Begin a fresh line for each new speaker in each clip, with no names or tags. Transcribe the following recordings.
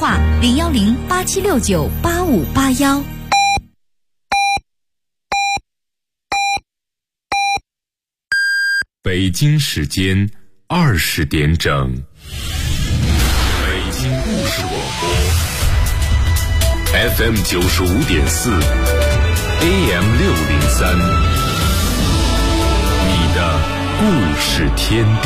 话010-8769-8581。
北京时间20点整，北京故事广播 FM 95.4 AM 603，你的故事天地。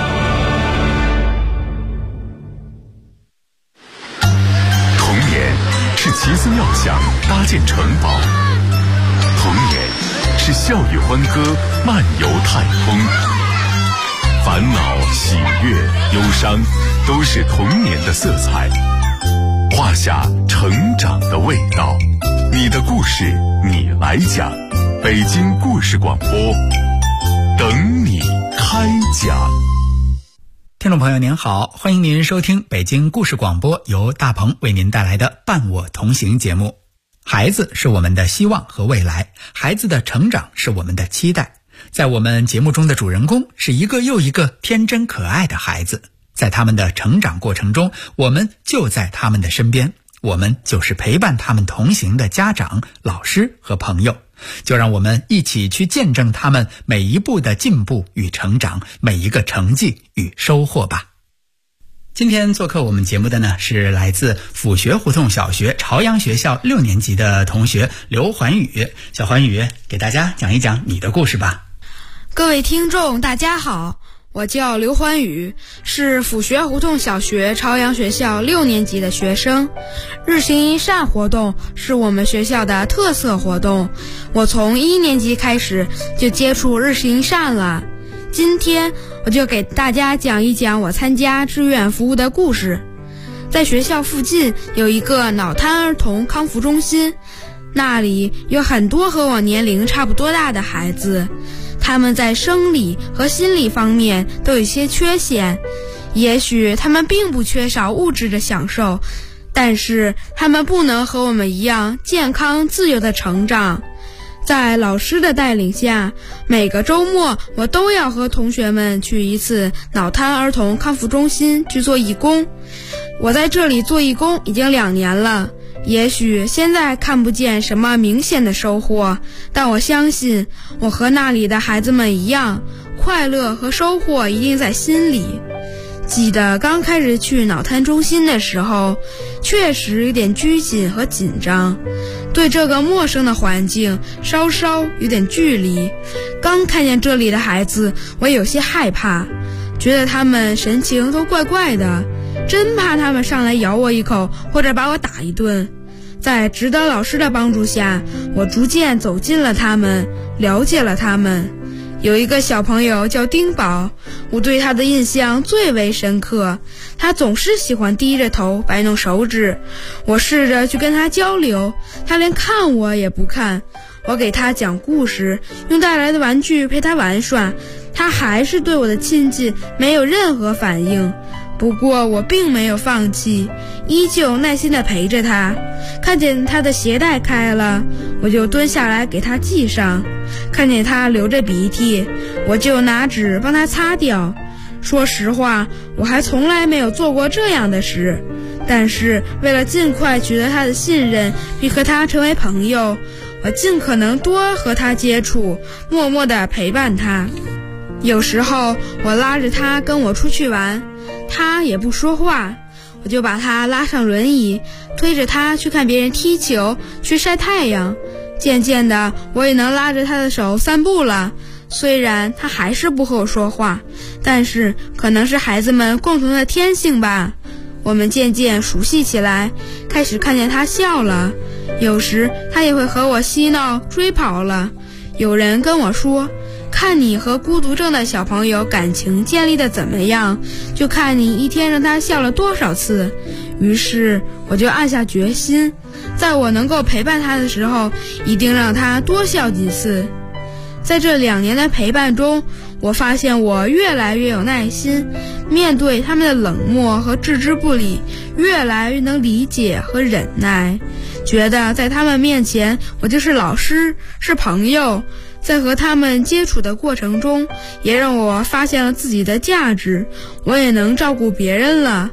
童年是奇思妙想搭建城堡，童年是笑语欢歌漫游太空，烦恼喜悦忧伤都是童年的色彩，画下成长的味道。你的故事你来讲，北京故事广播等你开讲。
听众朋友您好，欢迎您收听北京故事广播，由大鹏为您带来的伴我同行节目。孩子是我们的希望和未来，孩子的成长是我们的期待。在我们节目中的主人公是一个又一个天真可爱的孩子，在他们的成长过程中，我们就在他们的身边，我们就是陪伴他们同行的家长、老师和朋友。就让我们一起去见证他们每一步的进步与成长，每一个成绩与收获吧。今天做客我们节目的呢，是来自府学胡同小学朝阳学校6年级的同学刘环宇。小环宇，给大家讲一讲你的故事吧。
各位听众大家好，我叫刘环宇，是府学胡同小学朝阳学校6年级的学生。日行一善活动是我们学校的特色活动，我从1年级开始就接触日行一善了。今天我就给大家讲一讲我参加志愿服务的故事。在学校附近有一个脑瘫儿童康复中心，那里有很多和我年龄差不多大的孩子，他们在生理和心理方面都有一些缺陷，也许他们并不缺少物质的享受，但是他们不能和我们一样健康自由的成长。在老师的带领下，每个周末我都要和同学们去一次脑瘫儿童康复中心去做义工。我在这里做义工已经2年了，也许现在看不见什么明显的收获，但我相信我和那里的孩子们一样，快乐和收获一定在心里。记得刚开始去脑瘫中心的时候，确实有点拘谨和紧张，对这个陌生的环境稍稍有点距离。刚看见这里的孩子，我有些害怕，觉得他们神情都怪怪的，真怕他们上来咬我一口或者把我打一顿。在指导老师的帮助下，我逐渐走进了他们，了解了他们。有一个小朋友叫丁宝，我对他的印象最为深刻，他总是喜欢低着头摆弄手指，我试着去跟他交流，他连看我也不看。我给他讲故事，用带来的玩具陪他玩耍，他还是对我的亲近没有任何反应。不过我并没有放弃，依旧耐心地陪着他。看见他的鞋带开了，我就蹲下来给他系上，看见他流着鼻涕，我就拿纸帮他擦掉。说实话，我还从来没有做过这样的事，但是为了尽快取得他的信任并和他成为朋友，我尽可能多和他接触，默默地陪伴他。有时候我拉着他跟我出去玩，他也不说话，我就把他拉上轮椅，推着他去看别人踢球，去晒太阳。渐渐的，我也能拉着他的手散步了。虽然他还是不和我说话，但是可能是孩子们共同的天性吧。我们渐渐熟悉起来，开始看见他笑了，有时他也会和我嬉闹追跑了。有人跟我说，看你和孤独症的小朋友感情建立的怎么样，就看你一天让他笑了多少次。于是我就暗下决心，在我能够陪伴他的时候，一定让他多笑几次。在这2年的陪伴中，我发现我越来越有耐心，面对他们的冷漠和置之不理，越来越能理解和忍耐，觉得在他们面前我就是老师，是朋友。在和他们接触的过程中，也让我发现了自己的价值，我也能照顾别人了。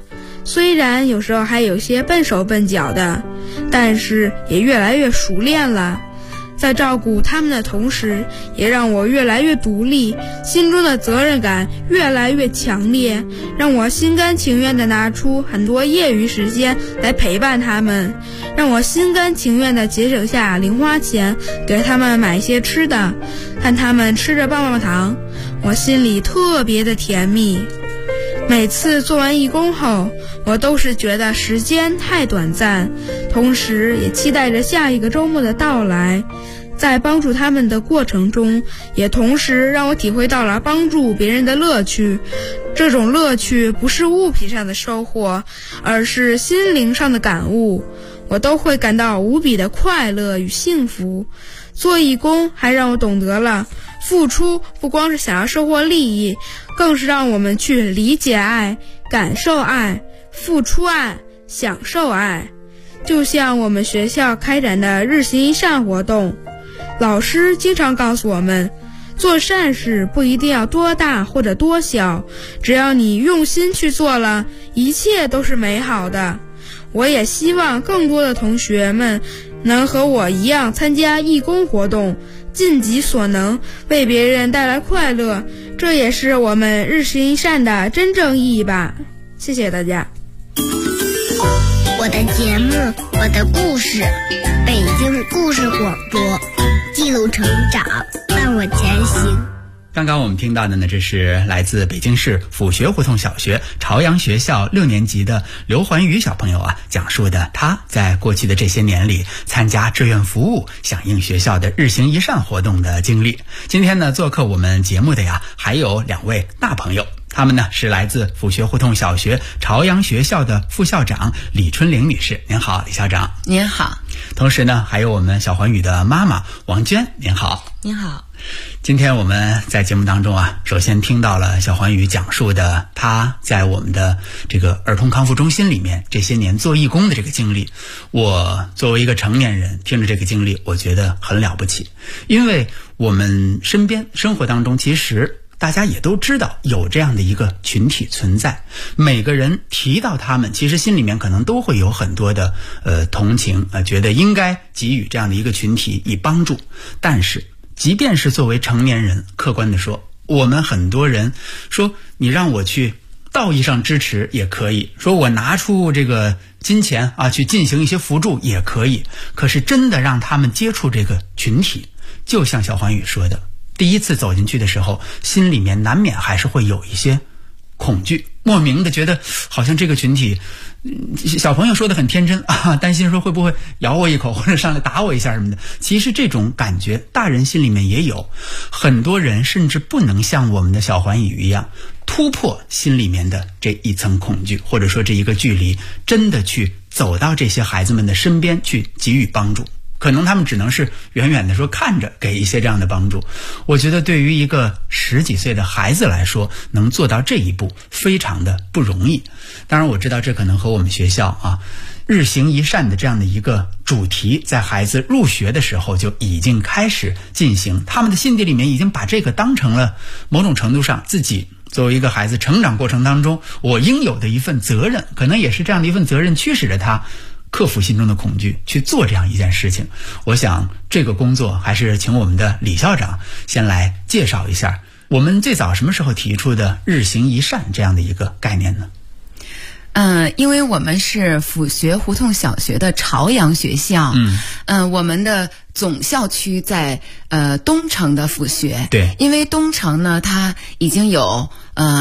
虽然有时候还有些笨手笨脚的，但是也越来越熟练了。在照顾他们的同时，也让我越来越独立，心中的责任感越来越强烈，让我心甘情愿地拿出很多业余时间来陪伴他们，让我心甘情愿地节省下零花钱给他们买些吃的，看他们吃着棒棒糖，我心里特别的甜蜜。每次做完义工后，我都是觉得时间太短暂，同时也期待着下一个周末的到来。在帮助他们的过程中，也同时让我体会到了帮助别人的乐趣。这种乐趣不是物品上的收获，而是心灵上的感悟，我都会感到无比的快乐与幸福。做义工还让我懂得了付出不光是想要收获利益，更是让我们去理解爱、感受爱、付出爱、享受爱。就像我们学校开展的日行一善活动，老师经常告诉我们，做善事不一定要多大或者多小，只要你用心去做了，一切都是美好的。我也希望更多的同学们能和我一样参加义工活动，尽己所能，为别人带来快乐，这也是我们日行一善的真正意义吧。谢谢大家。
我的节目，我的故事，北京故事广播，记录成长，伴我前行。
刚刚我们听到的呢，这是来自北京市府学胡同小学朝阳学校6年级的刘环宇小朋友讲述的他在过去的这些年里参加志愿服务，响应学校的日行一善活动的经历。今天呢，做客我们节目的还有2位大朋友，他们呢是来自府学胡同小学朝阳学校的副校长李春玲女士。您好，李校长。
您好。
同时呢，还有我们小环宇的妈妈王娟。您好。
您好。
今天我们在节目当中首先听到了小环宇讲述的他在我们的这个儿童康复中心里面这些年做义工的这个经历。我作为一个成年人听着这个经历，我觉得很了不起，因为我们身边生活当中其实大家也都知道有这样的一个群体存在，每个人提到他们，其实心里面可能都会有很多的同情，觉得应该给予这样的一个群体以帮助。但是即便是作为成年人，客观的说，我们很多人说你让我去道义上支持也可以，说我拿出这个金钱去进行一些扶助也可以，可是真的让他们接触这个群体，就像小环宇说的，第一次走进去的时候，心里面难免还是会有一些恐惧，莫名的觉得好像这个群体，小朋友说的很天真担心说会不会咬我一口或者上来打我一下什么的。其实这种感觉大人心里面也有，很多人甚至不能像我们的小环宇一样突破心里面的这一层恐惧，或者说这一个距离，真的去走到这些孩子们的身边去给予帮助。可能他们只能是远远的说看着给一些这样的帮助。我觉得对于一个10几岁的孩子来说，能做到这一步非常的不容易。当然我知道这可能和我们学校日行一善的这样的一个主题在孩子入学的时候就已经开始进行，他们的心底里面已经把这个当成了某种程度上自己作为一个孩子成长过程当中我应有的一份责任，可能也是这样的一份责任驱使着他克服心中的恐惧去做这样一件事情。我想这个工作还是请我们的李校长先来介绍一下，我们最早什么时候提出的日行一善这样的一个概念呢？
因为我们是府学胡同小学的朝阳学校，我们的总校区在东城的府学。对，因为东城呢，它已经有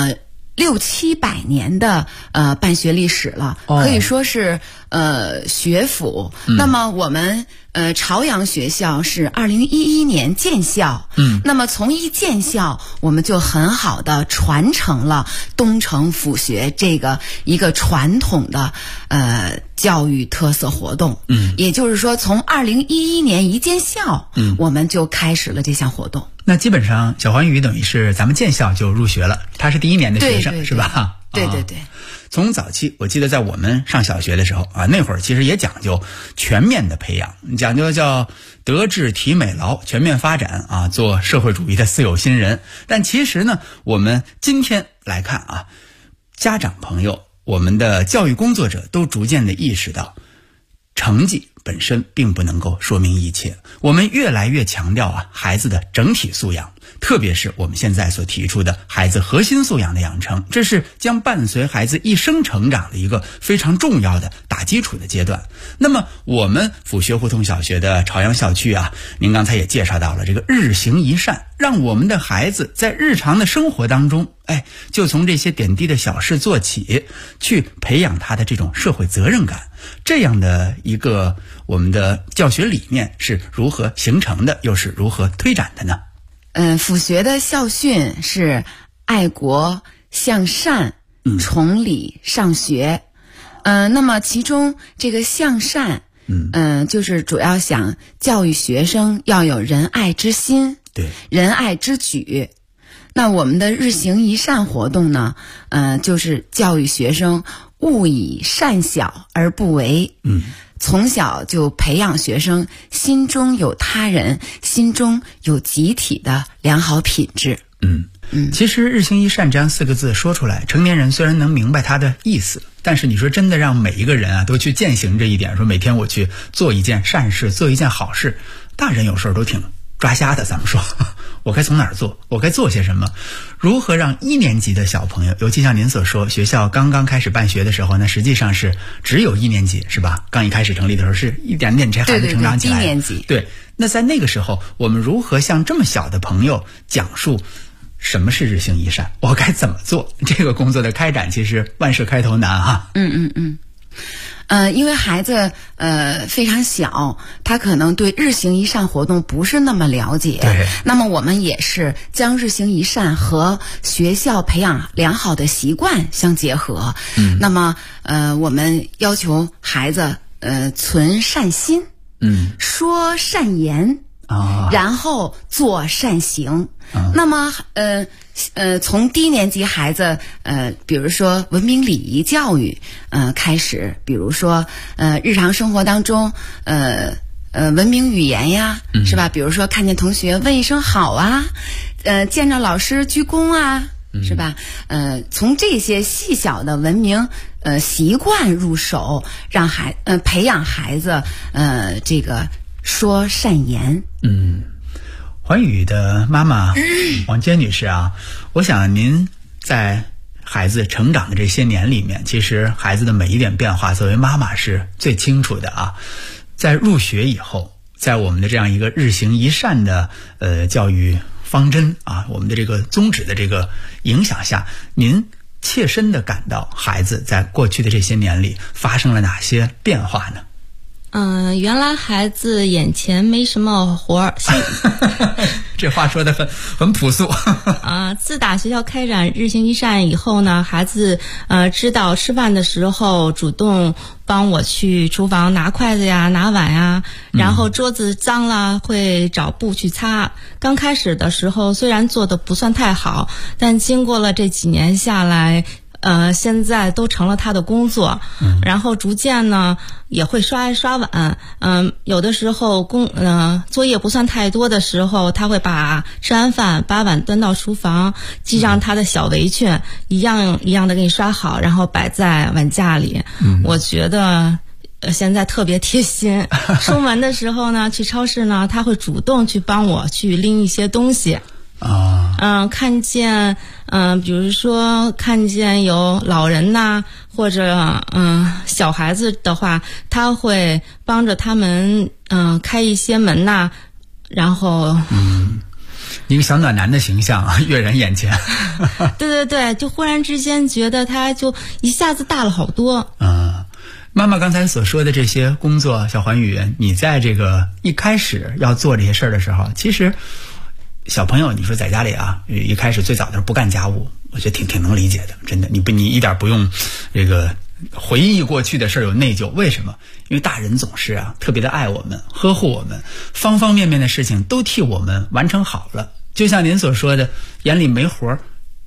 600-700年的办学历史了，可以说是学府。那么我们朝阳学校是2011年建校，那么从一建校，我们就很好的传承了东城府学这个一个传统的教育特色活动。也就是说，从2011年一建校，我们就开始了这项活动。那基本上小环宇等于是咱们建校就入学了，他是第1年的学生，对对对，是吧？对对对。从早期我记得在我们上小学的时候那会儿其实也讲究全面的培养，讲究叫德智体美劳全面发展做社会主义的四有新人。但其实呢，我们今天来看家长朋友，
我们的教育工作者都逐渐地意识到，成绩本身并不能够说明一切。我们越来越强调孩子的整体素养，特别是我们现在所提出的孩子核心素养的养成，这是将伴随孩子一生成长的一个非常重要的打基础的阶段。那么我们府学胡同小学的朝阳校区您刚才也介绍到了这个日行一善，让我们的孩子在日常的生活当中就从这些点滴的小事做起，去培养他的这种社会责任感。这样的一个我们的教学理念是如何形成的，又是如何推展的呢？
府学的校训是爱国向善，崇礼上学。那么其中这个向善，就是主要想教育学生要有仁爱之心，对，仁爱之举。那我们的日行一善活动呢，就是教育学生勿以善小而不为。从小就培养学生心中有他人，心中有集体的良好品质。
其实日行一善这样4个字说出来，成年人虽然能明白它的意思，但是你说真的让每一个人都去践行这一点，说每天我去做一件善事，做一件好事，大人有时候都挺抓瞎的。咱们说我该从哪儿做，我该做些什么，如何让1年级的小朋友，尤其像您所说学校刚刚开始办学的时候呢，实际上是只有1年级是吧？刚一开始成立的时候是一点点这孩子成长起来，
低年级。
对，那在那个时候我们如何向这么小的朋友讲述什么是日行一善，我该怎么做？这个工作的开展其实万事开头难
因为孩子非常小，他可能对日行一善活动不是那么了解。对，那么我们也是将日行一善和学校培养良好的习惯相结合。那么我们要求孩子存善心，说善言，然后做善行。那么从低年级孩子比如说文明礼仪教育开始，比如说日常生活当中文明语言呀，是吧？比如说看见同学问一声好啊，见着老师鞠躬啊，是吧？从这些细小的文明习惯入手，让培养孩子这个说善言。
环宇的妈妈王坚女士我想您在孩子成长的这些年里面，其实孩子的每一点变化，作为妈妈是最清楚的在入学以后，在我们的这样一个日行一善的教育方针我们的这个宗旨的这个影响下，您切身的感到孩子在过去的这些年里发生了哪些变化呢？
原来孩子眼前没什么活儿，
这话说得很朴素。
自打学校开展日行一善以后呢，孩子知道吃饭的时候主动帮我去厨房拿筷子呀，拿碗呀，然后桌子脏了会找布去擦。刚开始的时候虽然做的不算太好，但经过了这几年下来，现在都成了他的工作。然后逐渐呢也会刷碗。有的时候作业不算太多的时候，他会吃完饭把碗端到厨房，系上他的小围裙，一样一样的给你刷好，然后摆在碗架里。我觉得现在特别贴心。出门的时候呢，去超市呢，他会主动去帮我去拎一些东西。看见比如说看见有老人呐，或者小孩子的话，他会帮着他们开一些门呐，然后
一个小暖男的形象跃然眼前。
对，就忽然之间觉得他就一下子大了好多。
妈妈刚才所说的这些工作，小环宇，你在这个一开始要做这些事儿的时候，其实小朋友你说在家里一开始最早的时候不干家务，我觉得挺能理解的，真的，你一点不用这个回忆过去的事有内疚。为什么？因为大人总是特别的爱我们，呵护我们，方方面面的事情都替我们完成好了。就像您所说的，眼里没活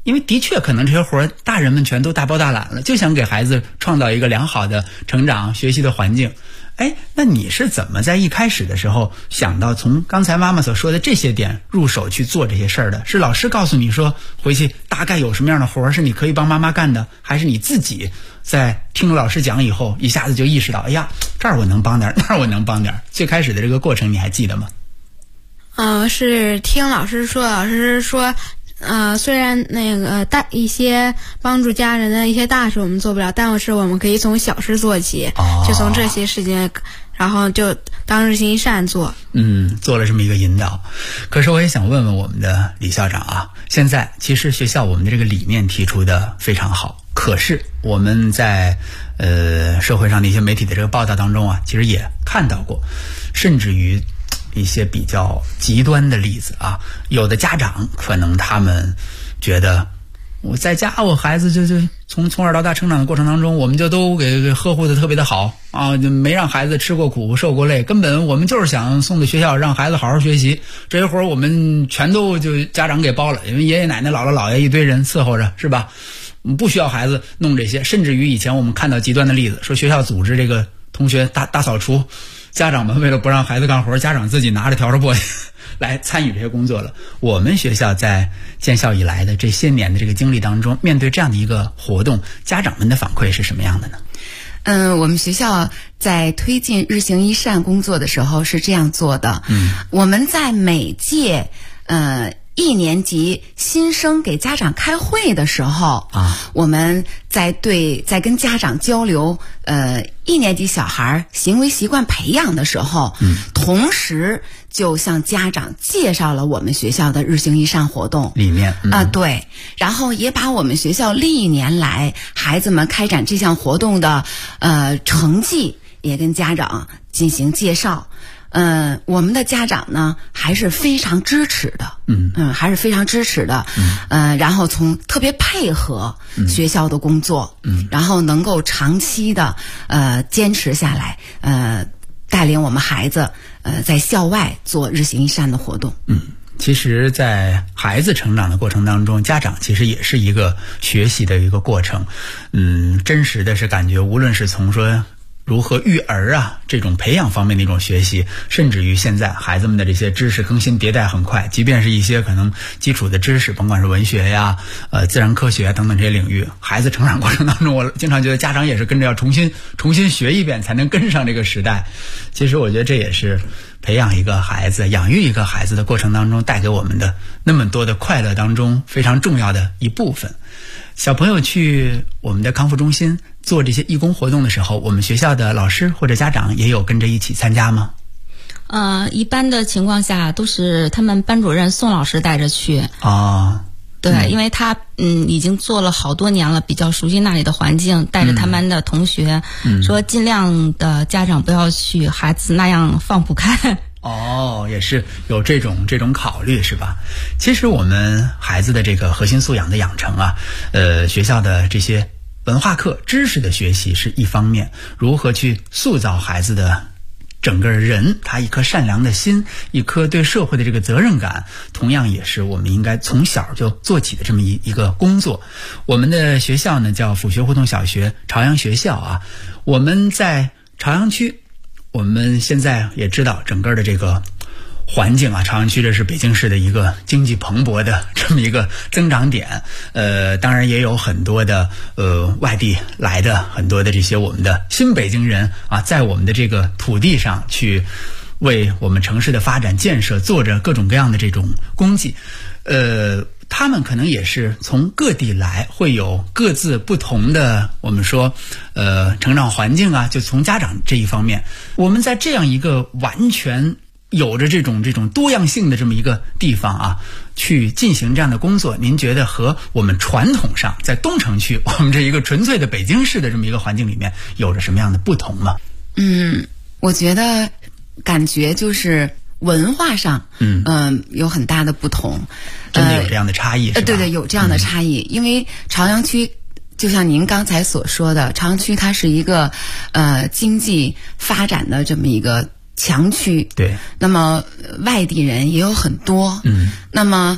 因为的确可能这些活大人们全都大包大揽了，就想给孩子创造一个良好的成长学习的环境。那你是怎么在一开始的时候想到从刚才妈妈所说的这些点入手去做这些事儿的？是老师告诉你说回去大概有什么样的活是你可以帮妈妈干的，还是你自己在听了老师讲以后一下子就意识到，哎呀，这儿我能帮点，那儿我能帮点？最开始的这个过程你还记得吗？
是听老师说虽然那个一些帮助家人的一些大事我们做不了，但是我们可以从小事做起，就从这些事情，然后就当日行一善做。
做了这么一个引导。可是我也想问问我们的李校长啊，现在其实学校我们的这个理念提出的非常好，可是我们在社会上的一些媒体的这个报道当中啊，其实也看到过，甚至于一些比较极端的例子啊，有的家长可能他们觉得我在家我孩子就从小到大成长的过程当中，我们就都给呵护的特别的好啊，就没让孩子吃过苦受过累，根本我们就是想送到学校让孩子好好学习，这些活儿我们全都就家长给包了，因为爷爷奶奶姥姥姥爷一堆人伺候着，是吧？不需要孩子弄这些。甚至于以前我们看到极端的例子，说学校组织这个同学大扫除，家长们为了不让孩子干活，家长自己拿着笤帚簸箕来参与这些工作了。我们学校在建校以来的这些年的这个经历当中，面对这样的一个活动，家长们的反馈是什么样的呢？
我们学校在推进日行一善工作的时候是这样做的。我们在每届一年级新生给家长开会的时候我们在跟家长交流一年级小孩行为习惯培养的时候，同时就向家长介绍了我们学校的日行一善活动
理念
对，然后也把我们学校历年来孩子们开展这项活动的成绩也跟家长进行介绍。我们的家长呢还是非常支持的，还是非常支持的，然后特别配合学校的工作，然后能够长期的坚持下来，带领我们孩子在校外做日行一善的活动。
其实在孩子成长的过程当中，家长其实也是一个学习的一个过程。真实的是感觉，无论是从说如何育儿这种培养方面的一种学习，甚至于现在孩子们的这些知识更新迭代很快，即便是一些可能基础的知识，甭管是文学呀自然科学等等这些领域，孩子成长过程当中，我经常觉得家长也是跟着要重新学一遍才能跟上这个时代。其实我觉得这也是培养一个孩子养育一个孩子的过程当中带给我们的那么多的快乐当中非常重要的一部分。小朋友去我们的康复中心做这些义工活动的时候，我们学校的老师或者家长也有跟着一起参加吗？
一般的情况下都是他们班主任宋老师带着去。对，因为他已经做了好多年了，比较熟悉那里的环境，带着他们的同学说尽量的家长不要去，孩子那样放不开。
也是有这种考虑是吧？其实我们孩子的这个核心素养的养成学校的这些文化课知识的学习是一方面，如何去塑造孩子的整个人，他一颗善良的心，一颗对社会的这个责任感，同样也是我们应该从小就做起的这么一个工作。我们的学校呢叫府学胡同小学朝阳学校我们在朝阳区，我们现在也知道整个的这个环境朝阳区这是北京市的一个经济蓬勃的这么一个增长点。当然也有很多的外地来的很多的这些我们的新北京人在我们的这个土地上去为我们城市的发展建设做着各种各样的这种功绩。他们可能也是从各地来，会有各自不同的我们说成长环境就从家长这一方面，我们在这样一个完全有着这种多样性的这么一个地方去进行这样的工作，您觉得和我们传统上在东城区我们这一个纯粹的北京市的这么一个环境里面有着什么样的不同吗？
我觉得感觉就是文化上有很大的不同。
真的有这样的差异是吧？
对，有这样的差异。因为朝阳区就像您刚才所说的，朝阳区它是一个经济发展的这么一个强区。
对，
那么外地人也有很多。那么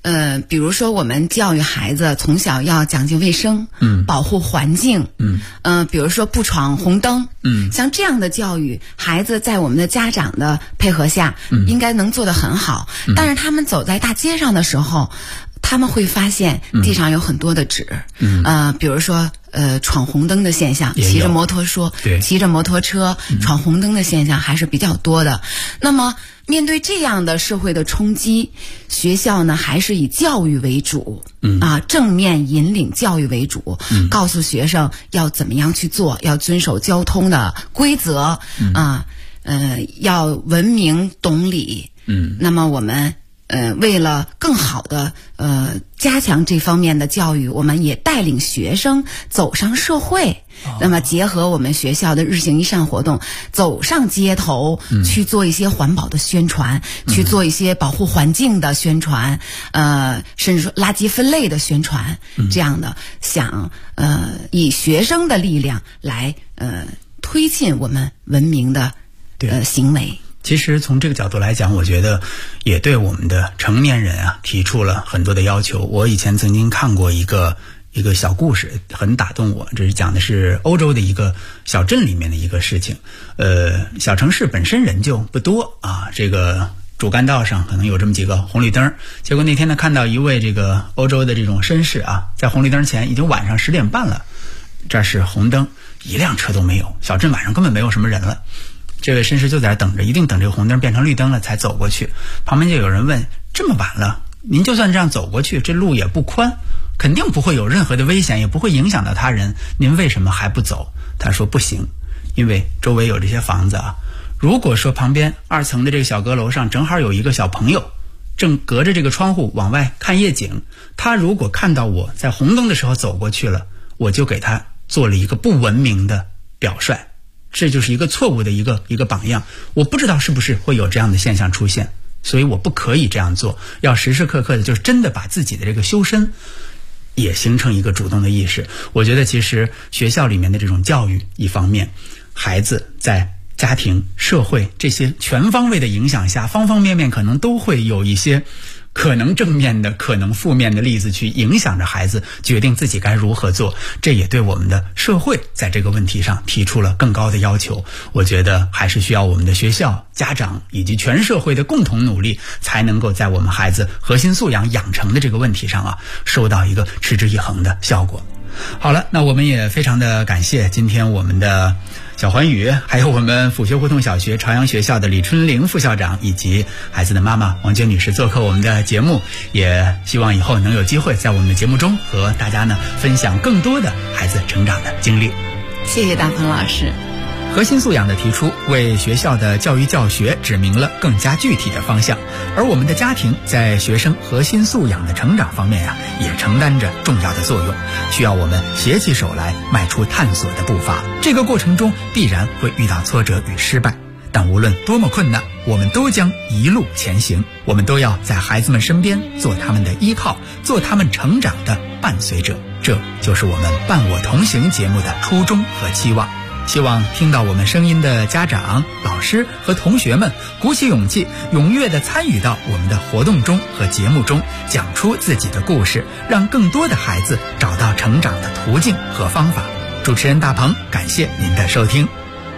比如说我们教育孩子从小要讲究卫生，保护环境，比如说不闯红灯，像这样的教育，孩子在我们的家长的配合下，应该能做得很好。但是他们走在大街上的时候，他们会发现地上有很多的纸，比如说闯红灯的现象，骑着摩托车闯红灯的现象还是比较多的。那么面对这样的社会的冲击，学校呢还是以教育为主，正面引领教育为主，告诉学生要怎么样去做，要遵守交通的规则，要文明懂礼。那么我们为了更好的加强这方面的教育，我们也带领学生走上社会。那么结合我们学校的日行一善活动，走上街头，去做一些环保的宣传，去做一些保护环境的宣传，甚至说垃圾分类的宣传，这样的想以学生的力量来推进我们文明的行为。
其实从这个角度来讲，我觉得也对我们的成年人提出了很多的要求。我以前曾经看过一个小故事，很打动我。这是讲的是欧洲的一个小镇里面的一个事情。小城市本身人就不多这个主干道上可能有这么几个红绿灯。结果那天呢，看到一位这个欧洲的这种绅士在红绿灯前，已经晚上10点半了，这是红灯，一辆车都没有，小镇晚上根本没有什么人了。这位绅士就在那等着，一定等这个红灯变成绿灯了才走过去。旁边就有人问，这么晚了，您就算这样走过去，这路也不宽，肯定不会有任何的危险，也不会影响到他人，您为什么还不走？他说不行，因为周围有这些房子如果说旁边2层的这个小阁楼上正好有一个小朋友正隔着这个窗户往外看夜景，他如果看到我在红灯的时候走过去了，我就给他做了一个不文明的表率，这就是一个错误的一个榜样。我不知道是不是会有这样的现象出现，所以我不可以这样做，要时时刻刻的就是真的把自己的这个修身也形成一个主动的意识。我觉得其实学校里面的这种教育，一方面孩子在家庭、社会这些全方位的影响下，方方面面可能都会有一些可能正面的可能负面的例子去影响着孩子决定自己该如何做。这也对我们的社会在这个问题上提出了更高的要求。我觉得还是需要我们的学校、家长以及全社会的共同努力，才能够在我们孩子核心素养养成的这个问题上收到一个持之以恒的效果。好了，那我们也非常的感谢今天我们的小环宇，还有我们府学胡同小学朝阳学校的李春玲副校长，以及孩子的妈妈王娟女士做客我们的节目，也希望以后能有机会在我们的节目中和大家呢分享更多的孩子成长的经历。
谢谢大鹏老师。
核心素养的提出，为学校的教育教学指明了更加具体的方向，而我们的家庭在学生核心素养的成长方面也承担着重要的作用，需要我们携起手来迈出探索的步伐。这个过程中必然会遇到挫折与失败，但无论多么困难，我们都将一路前行。我们都要在孩子们身边做他们的依靠，做他们成长的伴随者。这就是我们伴我同行节目的初衷和期望。希望听到我们声音的家长、老师和同学们鼓起勇气，踊跃地参与到我们的活动中和节目中，讲出自己的故事，让更多的孩子找到成长的途径和方法。主持人大鹏，感谢您的收听。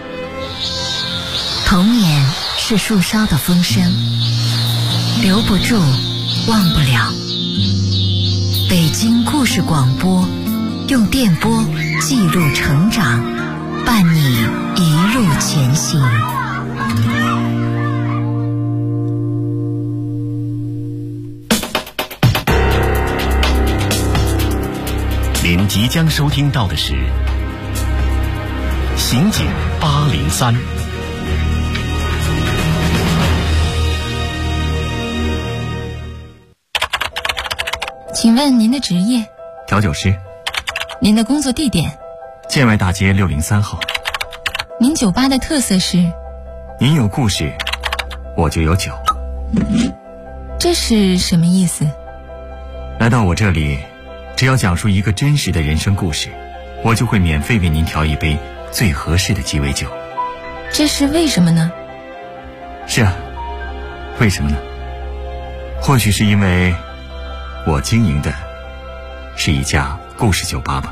童年是树梢的风声，留不住，忘不了。北京故事广播，用电波记录成长，伴你一路前行。
您即将收听到的是《刑警803》。
请问您的职业？
调酒师。
您的工作地点？
建外大街603号。
您酒吧的特色是？
您有故事，我就有酒。
这是什么意思？
来到我这里，只要讲述一个真实的人生故事，我就会免费为您调一杯最合适的鸡尾酒。
这是为什么呢？
是啊，为什么呢？或许是因为我经营的是一家故事酒吧吧。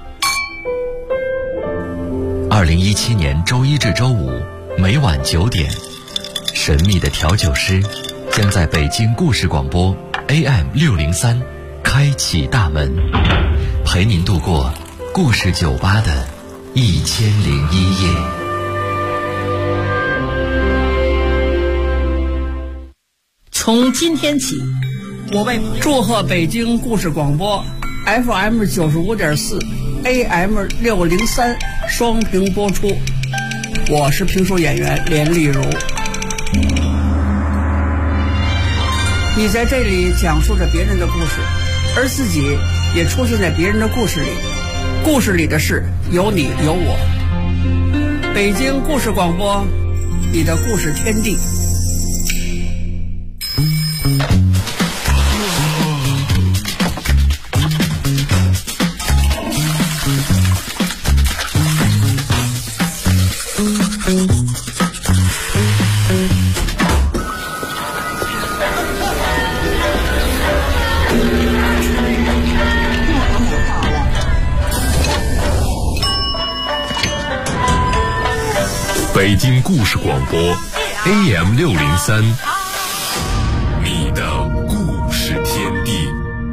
2017年周一至周五每晚9点，神秘的调酒师将在北京故事广播 AM603开启大门，陪您度过故事酒吧的1001夜。
从今天起，我为祝贺北京故事广播 FM95.4 AM603双屏播出。我是评书演员连丽如。你在这里讲述着别人的故事，而自己也出现在别人的故事里。故事里的事有你有我。北京故事广播，你的故事天地。
北京故事广播 AM603，你的故事天地。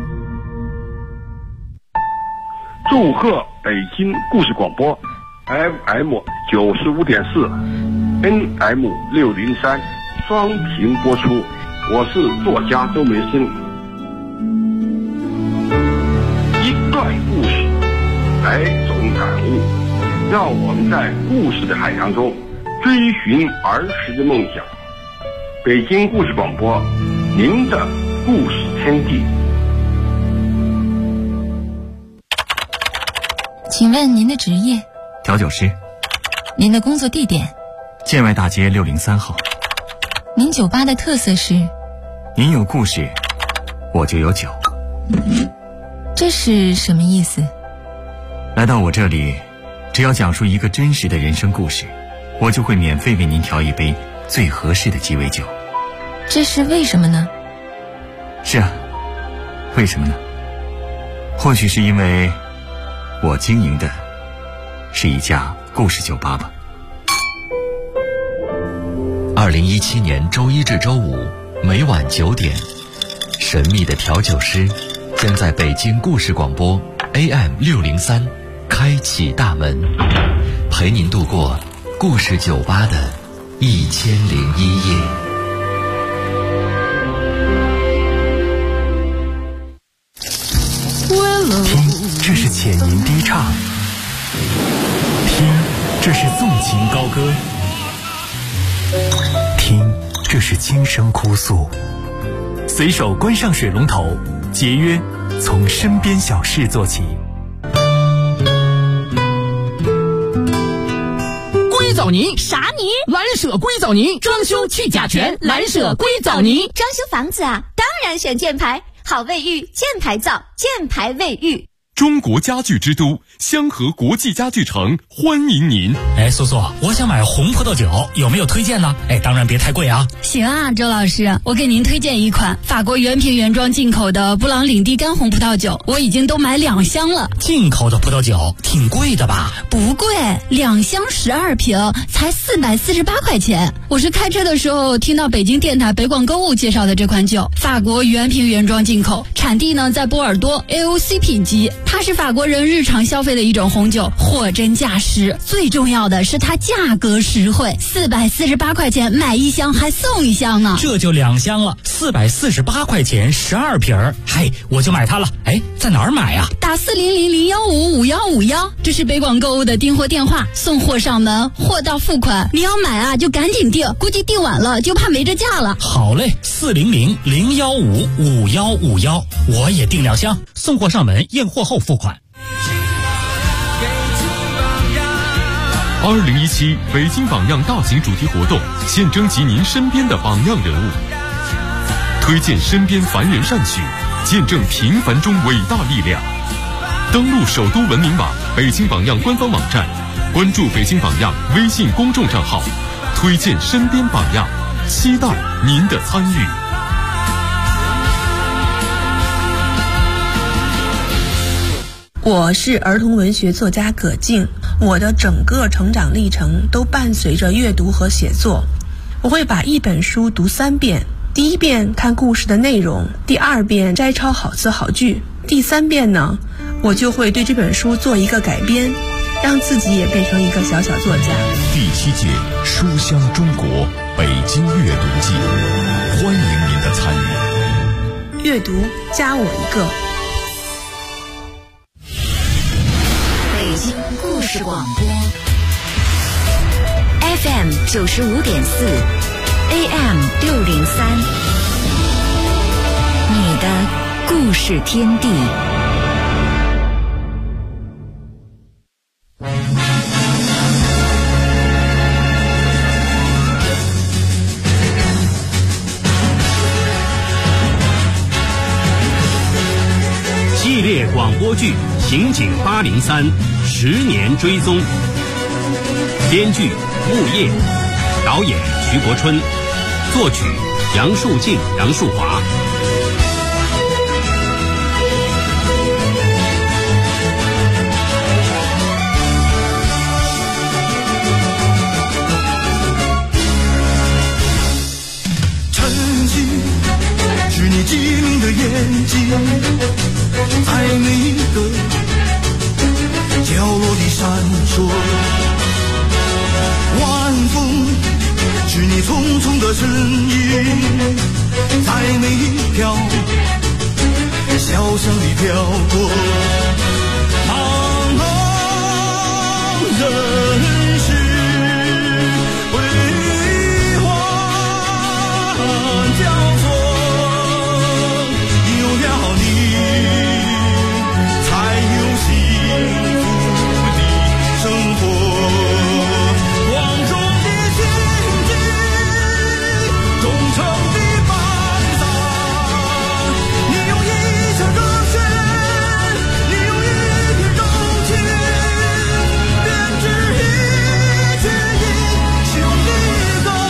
祝贺北京故事广播 FM95.4 NM603双屏播出。我是作家周梅生。一段故事，百种感悟，让我们在故事的海洋中追寻儿时的梦想。北京故事广播，您的故事天地。
请问您的职业？
调酒师。
您的工作地点？
建外大街603号。
您酒吧的特色是？
您有故事，我就有酒。
这是什么意思？
来到我这里，只要讲述一个真实的人生故事，我就会免费为您调一杯最合适的鸡尾酒。
这是为什么呢？
是啊，为什么呢？或许是因为我经营的是一家故事酒吧吧。
2017年周一至周五每晚9点，神秘的调酒师将在北京故事广播 AM603开启大门，陪您度过故事酒吧的1001夜。
听，这是浅吟低唱；听，这是纵情高歌；听，这是轻声哭诉。随手关上水龙头，节约，从身边小事做起。
硅藻泥
啥泥？
蓝舍硅藻泥，装修去甲醛，蓝舍硅藻泥。
装修房子啊，当然选箭牌，好卫浴，箭牌造，箭牌卫浴。
中国家具之都香河国际家具城欢迎您。
苏苏，我想买红葡萄酒，有没有推荐呢？当然别太贵啊。
行啊，周老师，我给您推荐一款法国原瓶原装进口的布朗领地干红葡萄酒，我已经都买2箱了。
进口的葡萄酒挺贵的吧？
不贵，2箱12瓶才448块钱。我是开车的时候听到北京电台北广购物介绍的这款酒，法国原瓶原装进口，产地呢在波尔多 AOC 品级。它是法国人日常消费的一种红酒，货真价实。最重要的是它价格实惠，448块钱买1箱还送1箱呢。
这就2箱了，448块钱12瓶儿，我就买它了。在哪儿买啊？
打40001155151，这是北广购物的订货电话，送货上门，货到付款。你要买啊，就赶紧订，估计订晚了就怕没这价了。
好嘞，40001155151，我也订2箱，送货上门，验货后付款。
2017北京榜样大型主题活动，现征集您身边的榜样人物，推荐身边凡人善举，见证平凡中伟大力量。登录首都文明网、北京榜样官方网站，关注北京榜样微信公众账号，推荐身边榜样，期待您的参与。
我是儿童文学作家葛静，我的整个成长历程都伴随着阅读和写作。我会把一本书读3遍，第1遍看故事的内容，第2遍摘抄好词好句，第3遍呢，我就会对这本书做一个改编，让自己也变成一个小小作家。
第7届书香中国北京阅读季，欢迎您的参与。
阅读加我一个。
北京故事广播 FM 95.4 AM 603，你的故事天地。
系列广播剧《刑警803》10年追踪，编剧木叶，导演徐国春，作曲杨树静、杨树华。
晨曦是你机灵的眼睛，在每一个角落里闪烁。晚风是你匆匆的身影，在每一条小巷里飘过。茫茫人世辉煌交错，有了你才有幸福的生活。光中的荆棘，忠诚的班长，你用一腔热血，你用一片柔情，编织一曲英雄的歌。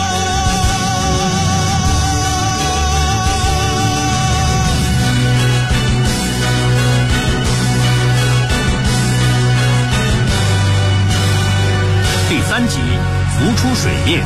第3集浮出水面。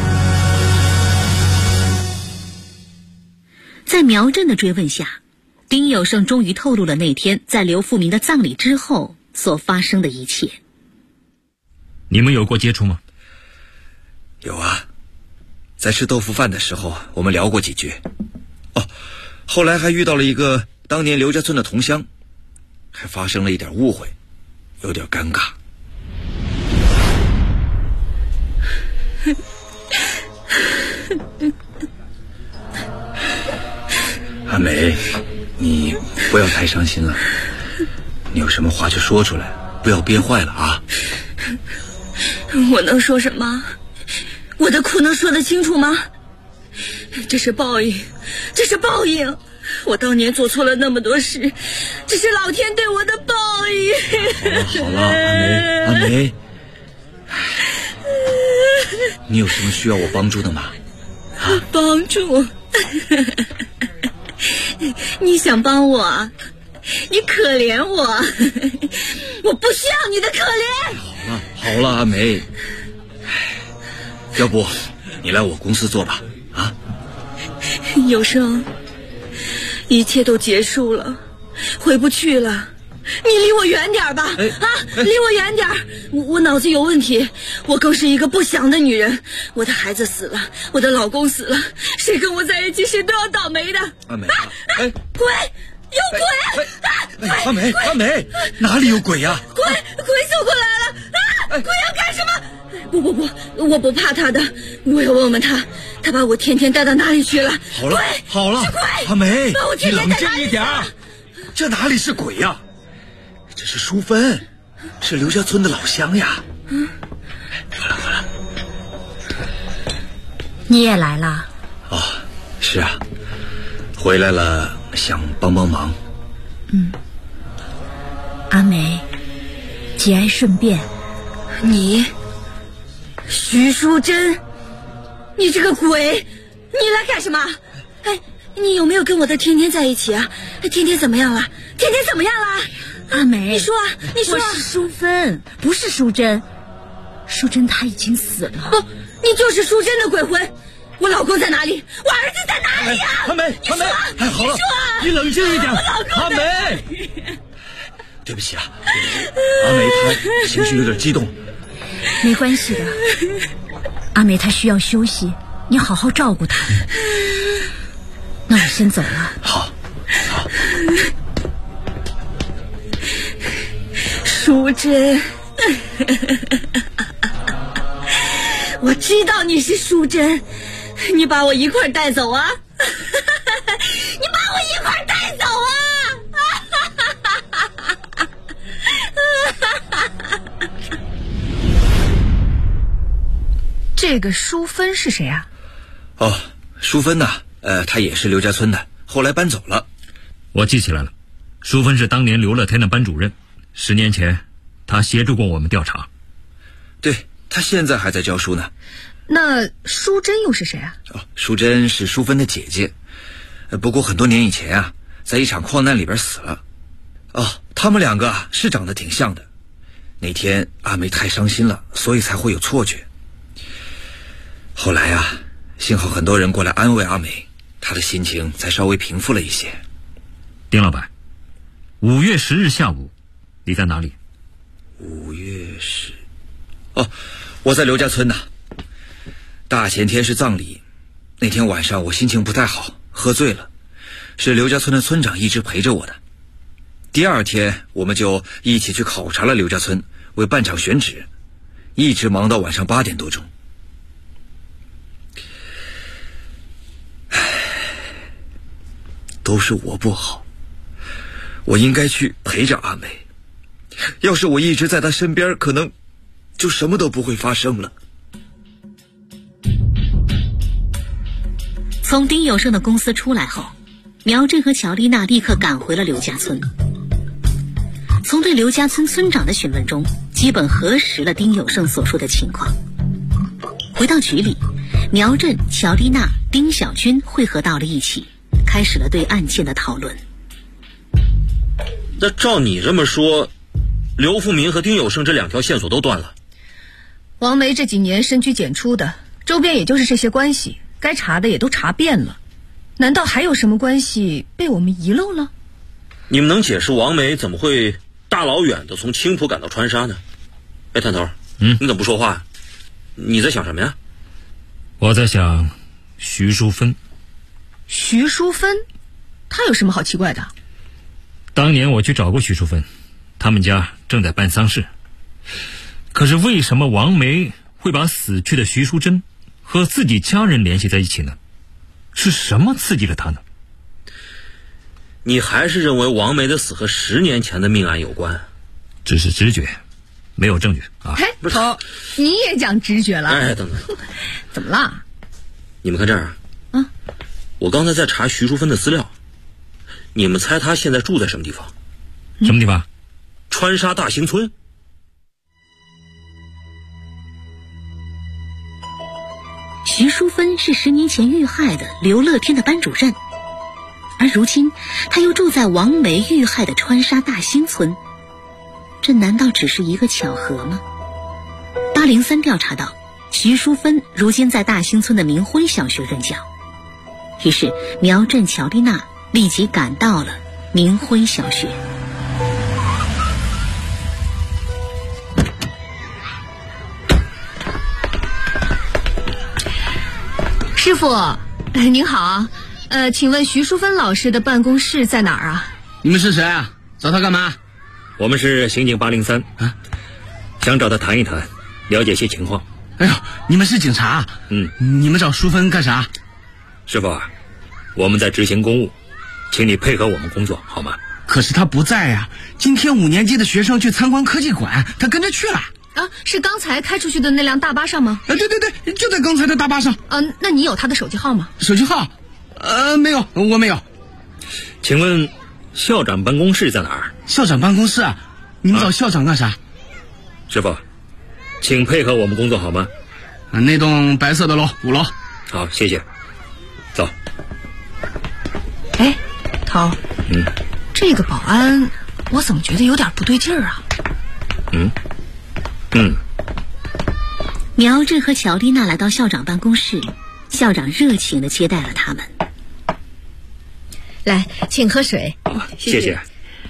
在苗振的追问下，丁有胜终于透露了那天在刘富民的葬礼之后所发生的一切。
你们有过接触吗？
有啊，在吃豆腐饭的时候我们聊过几句。后来还遇到了一个当年刘家村的同乡，还发生了一点误会，有点尴尬。阿梅，你不要太伤心了，你有什么话就说出来，不要憋坏了啊。
我能说什么？我的苦能说得清楚吗？这是报应，这是报应。我当年做错了那么多事，这是老天对我的报应。
好了，阿梅，你有什么需要我帮助的吗？
帮助？你想帮我？你可怜我，我不需要你的可怜。
好了，阿梅，要不你来我公司做吧？啊？
有生，一切都结束了，回不去了。你离我远点吧，离我远点。我脑子有问题，我更是一个不祥的女人。我的孩子死了，我的老公死了，谁跟我在一起谁都要倒霉的。
阿梅，
鬼，有鬼！
阿梅，哪里有鬼呀？
鬼走过来了！鬼要干什么？不，我不怕他的，我要问问他，他把我天天带到哪里去了？
好了，阿梅，你冷静一点，这哪里是鬼呀？这是淑芬，是刘家村的老乡呀。快了，
你也来了？
是啊，回来了，想帮忙。
阿梅，节哀顺变，你徐淑珍，你这个鬼，你来干什么？你有没有跟我的天天在一起啊？天天怎么样了？
阿梅，
你说，
我是淑芬，不是淑珍。淑珍她已经死了。
不，你就是淑珍的鬼魂。我老公在哪里？我儿子在哪里呀？
阿梅，
你说，
好了，
你
冷静一点。阿梅，对不起啊，阿梅她情绪有点激动。
没关系的，阿梅她需要休息，你好好照顾她。那我先走了。
好。
淑珍，我知道你是淑珍，你把我一块带走啊！你把我一块带走啊！
这个淑芬是谁啊？
哦，淑芬呐，她也是刘家村的，后来搬走了。
我记起来了，淑芬是当年刘乐天的班主任，10年前她协助过我们调查。
对，她现在还在教书呢。
那淑珍又是谁啊？
淑珍是淑芬的姐姐，不过很多年以前啊，在一场矿难里边死了。他们两个是长得挺像的。那天阿梅太伤心了，所以才会有错觉。后来啊，幸好很多人过来安慰阿梅，她的心情才稍微平复了一些。
丁老板，5月10日下午你在哪里
？5月10，我在刘家村呢。大前天是葬礼，那天晚上我心情不太好，喝醉了，是刘家村的村长一直陪着我的。第二天我们就一起去考察了刘家村，为办场选址，一直忙到晚上8点多钟。都是我不好，我应该去陪着阿梅。要是我一直在她身边，可能就什么都不会发生了。
从丁有生的公司出来后，苗振和乔丽娜立刻赶回了刘家村。从对刘家村村长的询问中，基本核实了丁有生所说的情况。回到局里，苗振、乔丽娜、丁小军汇合到了一起，开始了对案件的讨论。
那照你这么说，刘富民和丁有生这2条线索都断了。
王梅这几年深居简出的，周边也就是这些关系，该查的也都查遍了，难道还有什么关系被我们遗漏了？
你们能解释王梅怎么会大老远的从青浦赶到川沙呢？哎，探头，你怎么不说话？你在想什么呀？
我在想徐淑芬。
徐淑芬？她有什么好奇怪的？
当年我去找过徐淑芬，他们家正在办丧事。可是为什么王梅会把死去的徐淑珍和自己家人联系在一起呢？是什么刺激了她呢？
你还是认为王梅的死和10年前的命案有关？
只是直觉，没有证据啊。
嘿，头，你也讲直觉了？
哎，等等，
怎么了？
你们看这儿啊，我刚才在查徐淑芬的资料，你们猜她现在住在什么地方？
什么地方？
川沙大兴村。
徐淑芬是10年前遇害的刘乐天的班主任，而如今他又住在王梅遇害的川沙大兴村，这难道只是一个巧合吗？803调查到，徐淑芬如今在大兴村的明辉小学任教，于是苗振、乔丽娜立即赶到了明辉小学。
师傅，您好，请问徐淑芬老师的办公室在哪儿啊？
你们是谁啊？找他干嘛？
我们是刑警803啊，想找他谈一谈，了解些情况。
哎呦，你们是警察？你们找淑芬干啥？
师傅啊，我们在执行公务，请你配合我们工作好吗？
可是他不在呀。今天5年级的学生去参观科技馆，他跟着去了。
啊，是刚才开出去的那辆大巴上吗？
对对对，就在刚才的大巴上。
那你有他的手机号吗？
手机号？没有，我没有。
请问校长办公室在哪儿？
校长办公室啊？你们找校长干啥？
师傅，请配合我们工作好吗？
那栋白色的楼，5楼。
好，谢谢。走。
哎，涛，这个保安我怎么觉得有点不对劲儿啊？
苗志和乔丽娜来到校长办公室，校长热情地接待了他们。
来，请喝水。
谢谢。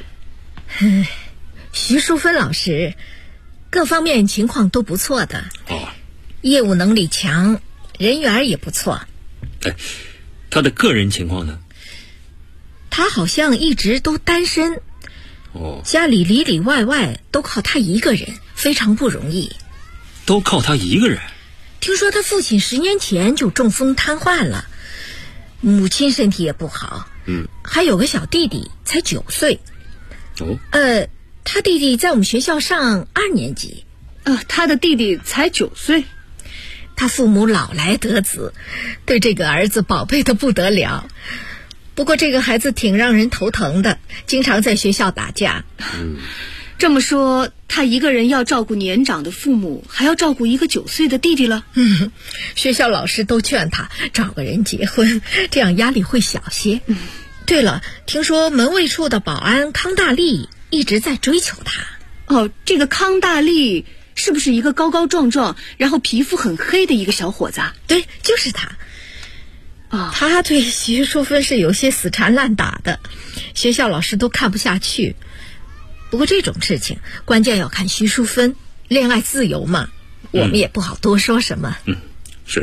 徐淑芬老师各方面情况都不错的，业务能力强，人缘也不错。
他的个人情况呢？
他好像一直都单身，家里里里外外都靠他一个人，非常不容易。
都靠他一个人？
听说他父亲10年前就中风瘫痪了，母亲身体也不好，还有个小弟弟才9岁。他弟弟在我们学校上2年级。
他的弟弟才9岁。
他父母老来得子，对这个儿子宝贝得不得了。不过这个孩子挺让人头疼的，经常在学校打架。
这么说，他一个人要照顾年长的父母，还要照顾一个9岁的弟弟了。
学校老师都劝他找个人结婚，这样压力会小些。对了，听说门卫处的保安康大力一直在追求他。
这个康大力是不是一个高高壮壮，然后皮肤很黑的一个小伙子啊？
对，就是他。他对徐淑芬是有些死缠烂打的，学校老师都看不下去。不过这种事情关键要看徐淑芬，恋爱自由嘛，我们也不好多说什么。
是。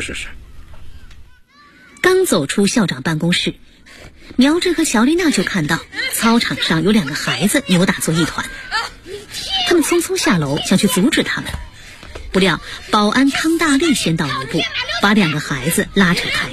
刚走出校长办公室，苗志和乔丽娜就看到操场上有2个孩子扭打作一团，他们匆匆下楼想去阻止他们，不料保安康大力先到一步，把2个孩子拉扯开。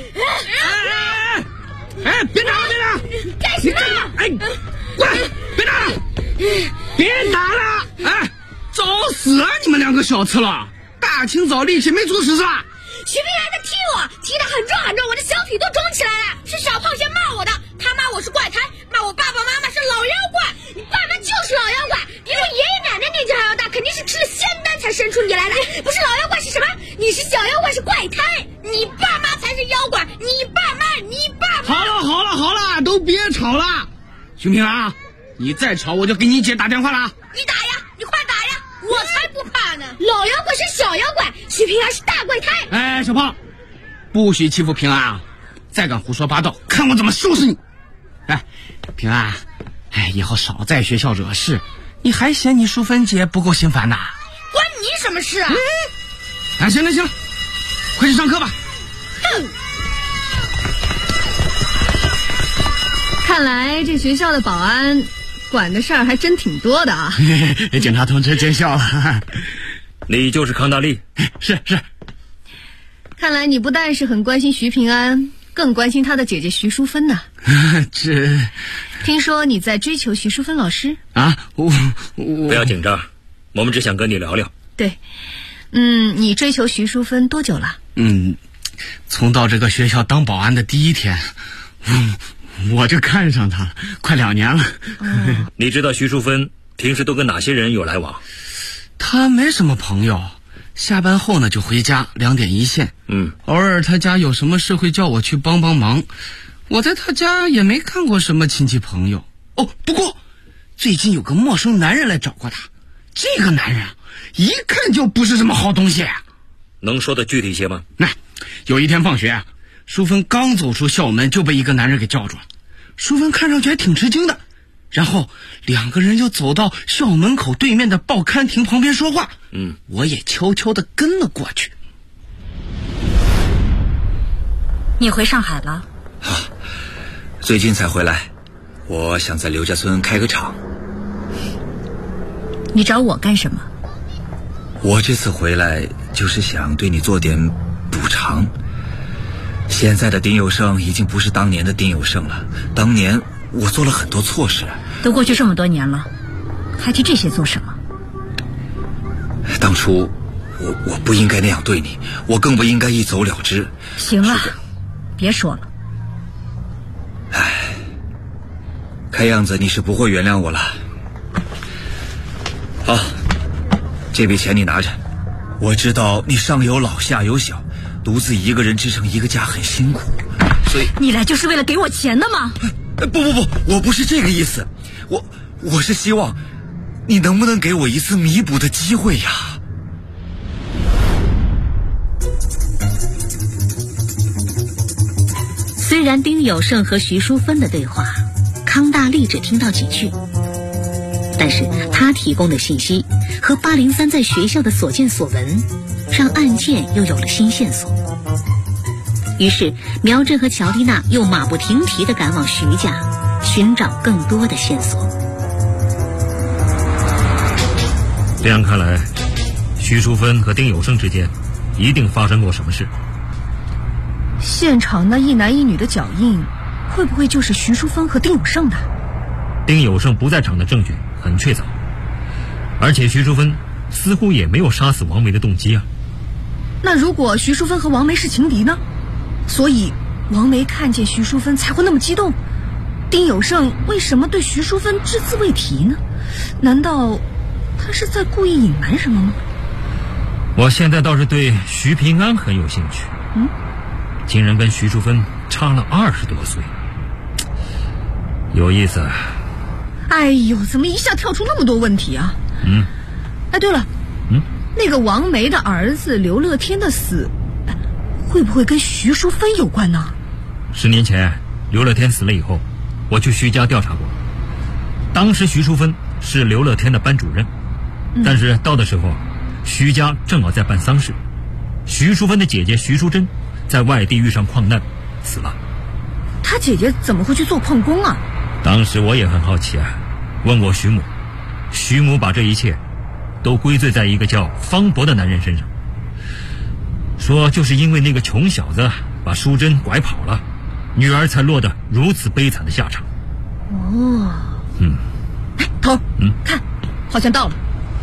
别打了！
干什么？
滚！别打了！别打了！找死啊！你们2个小次郎，大清早力气没出事是吧？
徐平还在踢我，踢得很重，我的小腿都肿起来了。是小胖先骂我的，他骂我是怪胎，骂我爸爸妈妈是老妖怪。你爸妈就是老妖怪，比我爷爷奶奶年纪还要大，肯定是吃了仙丹才生出你来的。不是老妖怪是什么？你是小妖怪，是怪胎，你爸妈才是妖怪，你爸妈。
好了，都别吵了。徐平啊，你再吵我就给你姐打电话了。
你打呀，你快打呀，我才不怕呢。老妖怪是小妖怪，徐平安是大怪胎。
小胖，不许欺负平安啊！再敢胡说八道，看我怎么收拾你！平安，以后少在学校惹事。你还嫌你淑芬姐不够心烦呐？
关你什么事啊？
行了，快去上课吧。
看来这学校的保安管的事儿还真挺多的啊。
警察同志见笑了。
你就是康大力？
是。
看来你不但是很关心徐平安，更关心他的姐姐徐淑芬呢。听说你在追求徐淑芬老师
啊？我不要紧张，我们只想跟你聊聊。
对，你追求徐淑芬多久了？
从到这个学校当保安的第一天，我就看上他，快2年了。
你知道徐淑芬平时都跟哪些人有来往？
他没什么朋友，下班后呢就回家，2点一线。偶尔他家有什么事会叫我去帮忙。我在他家也没看过什么亲戚朋友。不过最近有个陌生男人来找过他，这个男人啊，一看就不是什么好东西。
能说的具体些吗？
有一天放学，淑芬刚走出校门就被一个男人给叫住了。淑芬看上去还挺吃惊的，然后2个人就走到校门口对面的报刊亭旁边说话。我也悄悄地跟了过去。
你回上海了？
最近才回来，我想在刘家村开个厂。
你找我干什么？
我这次回来就是想对你做点补偿。现在的丁有胜已经不是当年的丁有胜了，当年我做了很多错事。
都过去这么多年了，还提这些做什么？
当初我不应该那样对你，我更不应该一走了之。
行了，别说了。
看样子你是不会原谅我了。好，这笔钱你拿着。我知道你上有老下有小，独自一个人支撑一个家很辛苦，所以
你来就是为了给我钱的吗？
不，我不是这个意思。 我是希望你能不能给我一次弥补的机会呀？
虽然丁有胜和徐淑芬的对话，康大力只听到几句，但是他提供的信息和803在学校的所见所闻，让案件又有了新线索。于是苗振和乔丽娜又马不停蹄地赶往徐家，寻找更多的线索。
这样看来，徐淑芬和丁有胜之间一定发生过什么事。
现场那一男一女的脚印，会不会就是徐淑芬和丁有胜的？
丁有胜不在场的证据很确凿，而且徐淑芬似乎也没有杀死王梅的动机啊。
那如果徐淑芬和王梅是情敌呢？所以王梅看见徐淑芬才会那么激动，丁有胜为什么对徐淑芬只字未提呢？难道他是在故意隐瞒什么吗？
我现在倒是对徐平安很有兴趣。竟然跟徐淑芬差了20多岁，有意思。
哎呦，怎么一下跳出那么多问题啊？哎，对了，那个王梅的儿子刘乐天的死，会不会跟徐淑芬有关呢
？10年前刘乐天死了以后，我去徐家调查过，当时徐淑芬是刘乐天的班主任，但是到的时候，徐家正好在办丧事，徐淑芬的姐姐徐淑珍在外地遇上矿难死了。
他姐姐怎么会去做矿工啊？
当时我也很好奇啊，问过徐母，徐母把这一切都归罪在一个叫方博的男人身上，说就是因为那个穷小子把淑珍拐跑了，女儿才落得如此悲惨的下场。
哎，头，看，好像到了。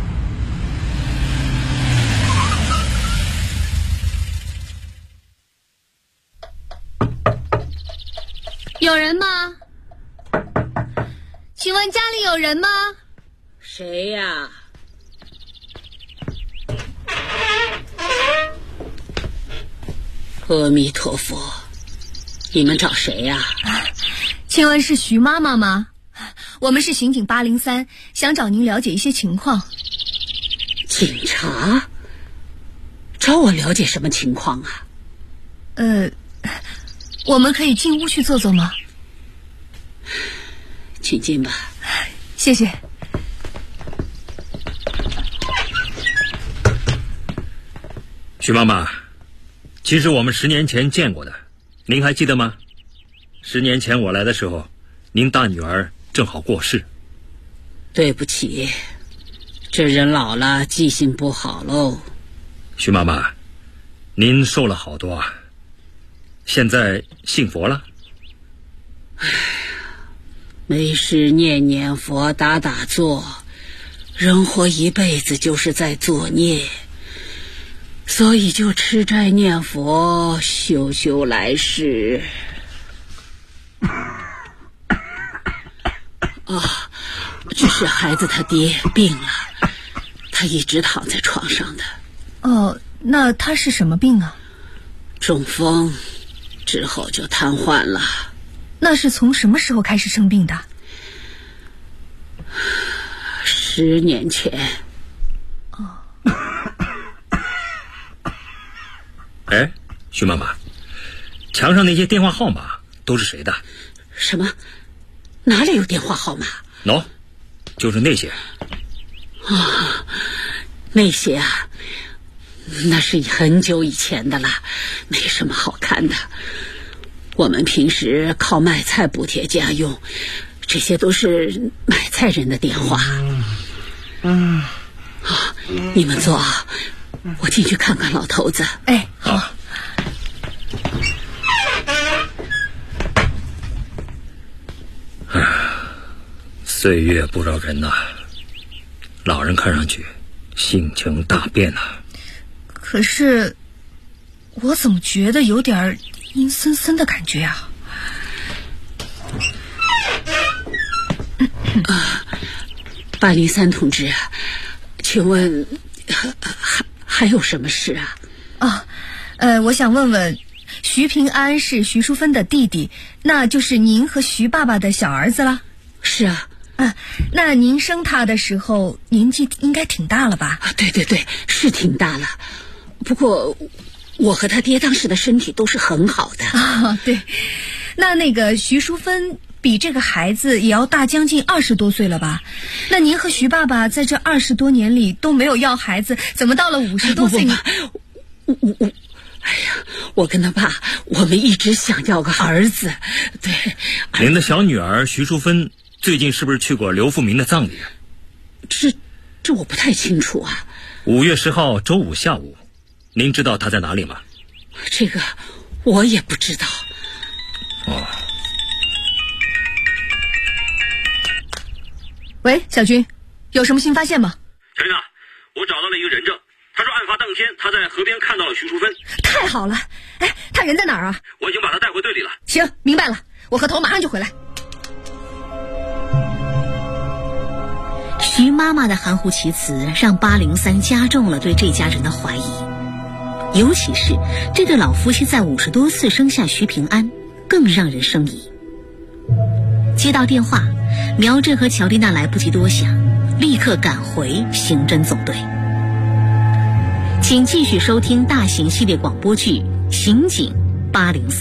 有人吗？请问家里有人吗？
谁呀？阿弥陀佛，你们找谁呀？
请问是徐妈妈吗？我们是刑警803，想找您了解一些情况。
警察？找我了解什么情况啊？
我们可以进屋去坐坐吗？
请进吧。
谢谢。
徐妈妈，其实我们10年前见过的，您还记得吗？10年前我来的时候，您大女儿正好过世。
对不起，这人老了，记性不好喽。
徐妈妈，您瘦了好多啊，现在信佛了？
没事念念佛，打打坐，人活一辈子就是在作孽，所以就吃斋念佛，修修来世。这是孩子他爹病了，他一直躺在床上的。
那他是什么病啊？
中风，之后就瘫痪了。
那是从什么时候开始生病的
？10年前。
哎，徐妈妈，墙上那些电话号码都是谁的？
什么？哪里有电话号码？
就是那些。
那些啊，那是很久以前的了，没什么好看的。我们平时靠卖菜补贴家用，这些都是买菜人的电话。你们坐啊，我进去看看老头子。
哎，好。
岁月不饶人呐，老人看上去性情大变呐。
可是我怎么觉得有点阴森森的感觉啊
？803同志，请问还有什么事啊？
我想问问，徐平安是徐淑芬的弟弟，那就是您和徐爸爸的小儿子了？
是啊。
那您生他的时候年纪应该挺大了吧？
对对对，是挺大了。不过我和他爹当时的身体都是很好的。
对。那个徐淑芬比这个孩子也要大将近20多岁了吧？那您和徐爸爸在这20多年里都没有要孩子，怎么到了50多岁？
我跟他爸，我们一直想要个儿子。对。
您的小女儿徐淑芬最近是不是去过刘富民的葬礼？
这我不太清楚啊。
5月10号周五下午，您知道她在哪里吗？
这个我也不知道。
喂，小军，有什么新发现吗？
小军啊，我找到了一个人证，他说案发当天他在河边看到了徐淑芬。
太好了！哎，他人在哪儿啊？
我已经把他带回队里了。
行，明白了，我和头马上就回来。
徐妈妈的含糊其辞让803加重了对这家人的怀疑，尤其是这对老夫妻在50多岁生下徐平安，更让人生疑。接到电话，苗振和乔丽娜来不及多想，立刻赶回刑侦总队。请继续收听大型系列广播剧《刑警803》。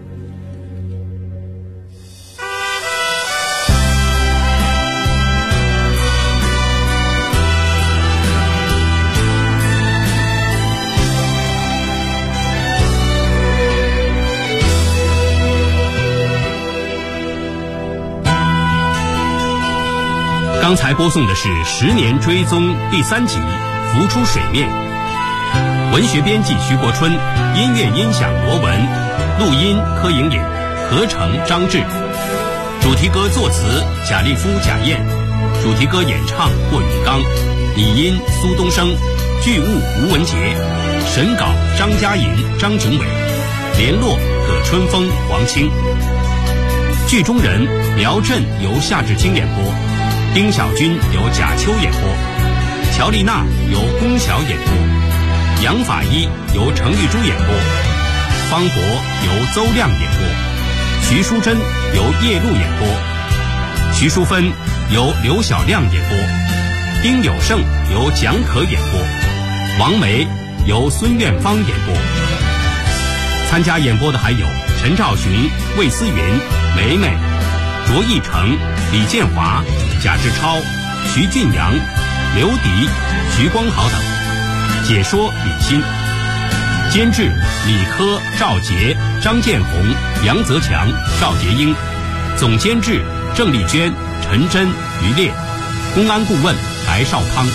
刚才播送的是《10年追踪》第3集《浮出水面》，文学编辑徐国春，音乐音响罗文，录音柯莹莹，合成张志，主题歌作词贾立夫、贾燕，主题歌演唱霍宇刚，拟音苏东升，剧务吴文杰，审稿张嘉莹、张景伟，联络葛春风、黄清。剧中人苗振由夏志清演播，丁小军由贾秋演播，乔丽娜由龚晓演播，杨法医由程玉珠演播，方博由邹亮演播，徐淑珍由叶璐演播，徐淑芬由刘小亮演播，丁有胜由蒋可演播，王梅由孙苑芳演播。参加演播的还有陈兆寻、魏思云、梅梅、卓义成、李建华、贾志超、徐俊阳、刘迪、徐光豪等。解说李欣，监制李科、赵杰、张建红、杨泽强、赵杰英，总监制郑丽娟、陈真、于烈，公安顾问白少康。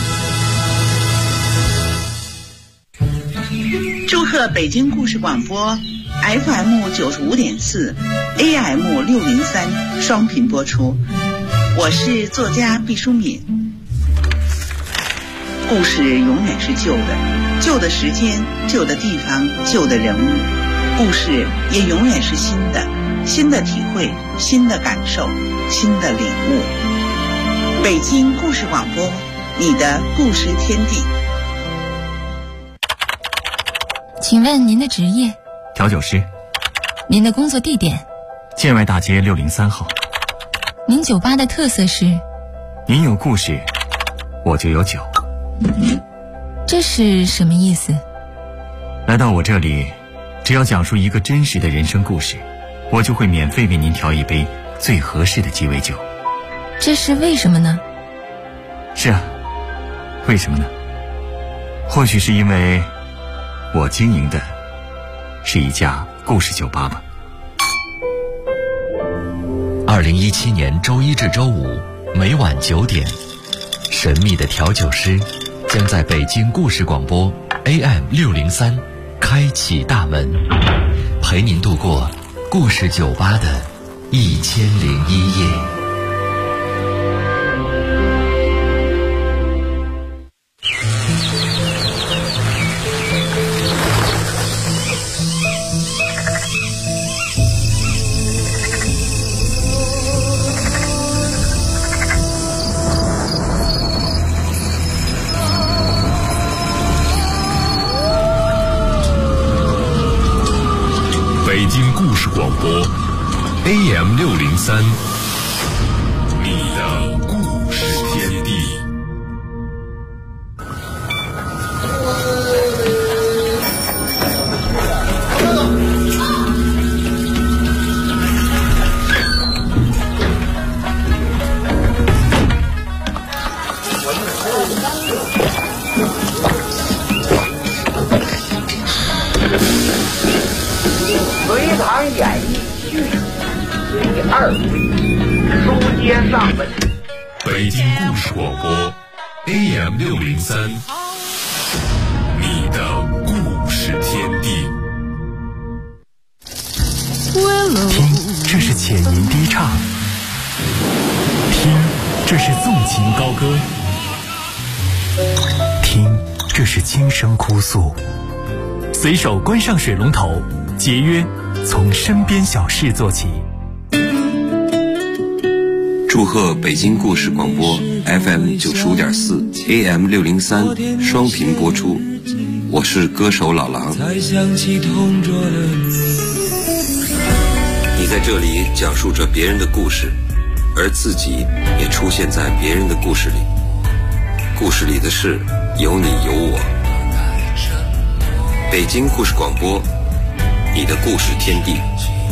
祝贺北京故事广播 FM 95.4 AM 603双频播出。我是作家毕淑敏。故事永远是旧的，旧的时间，旧的地方，旧的人物。故事也永远是新的，新的体会，新的感受，新的领悟。北京故事广播，你的故事天地。
请问您的职业？
调酒师。
您的工作地点？
建外大街603号。
您酒吧的特色是？
您有故事，我就有酒。
这是什么意思？
来到我这里，只要讲述一个真实的人生故事，我就会免费为您调一杯最合适的鸡尾酒。
这是为什么呢？
是啊，为什么呢？或许是因为我经营的是一家故事酒吧吧。
2017年周一至周五每晚9点，神秘的调酒师将在北京故事广播 AM 603开启大门，陪您度过故事酒吧的1001夜。
北京故事广播 AM 603，你的故
隋唐演义续第2回，书接上文。
北京故事广播 AM 603，你的故事天地。
听，这是浅吟低唱；听，这是纵情高歌；听，这是轻声哭诉。随手关上水龙头，节约从身边小事做起。
祝贺北京故事广播 FM 95.4 AM 603双频播出，我是歌手老狼。你在这里讲述着别人的故事，而自己也出现在别人的故事里，故事里的事有你有我。北京故事广播，你的故事天地。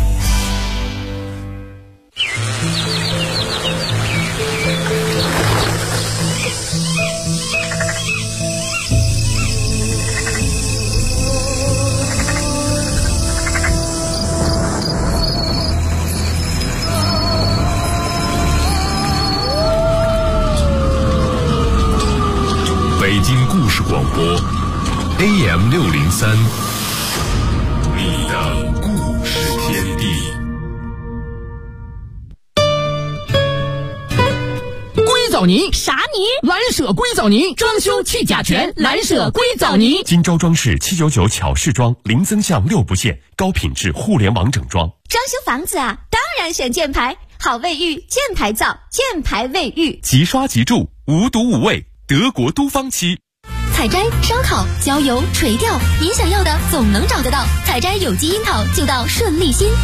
北京故事广播 AM 603，你的故事天地。
硅藻泥啥泥？蓝舍硅藻泥，装修去甲醛，蓝舍硅藻泥。
今朝装饰799巧饰装，零增项6不限，高品质互联网整装。
装修房子啊，当然选箭牌，好卫浴，箭牌造，箭牌卫浴，
即刷即住，无毒无味，德国都芳漆。
采摘、烧烤、焦油、垂钓，你想要的总能找得到。采摘有机樱桃就到顺利新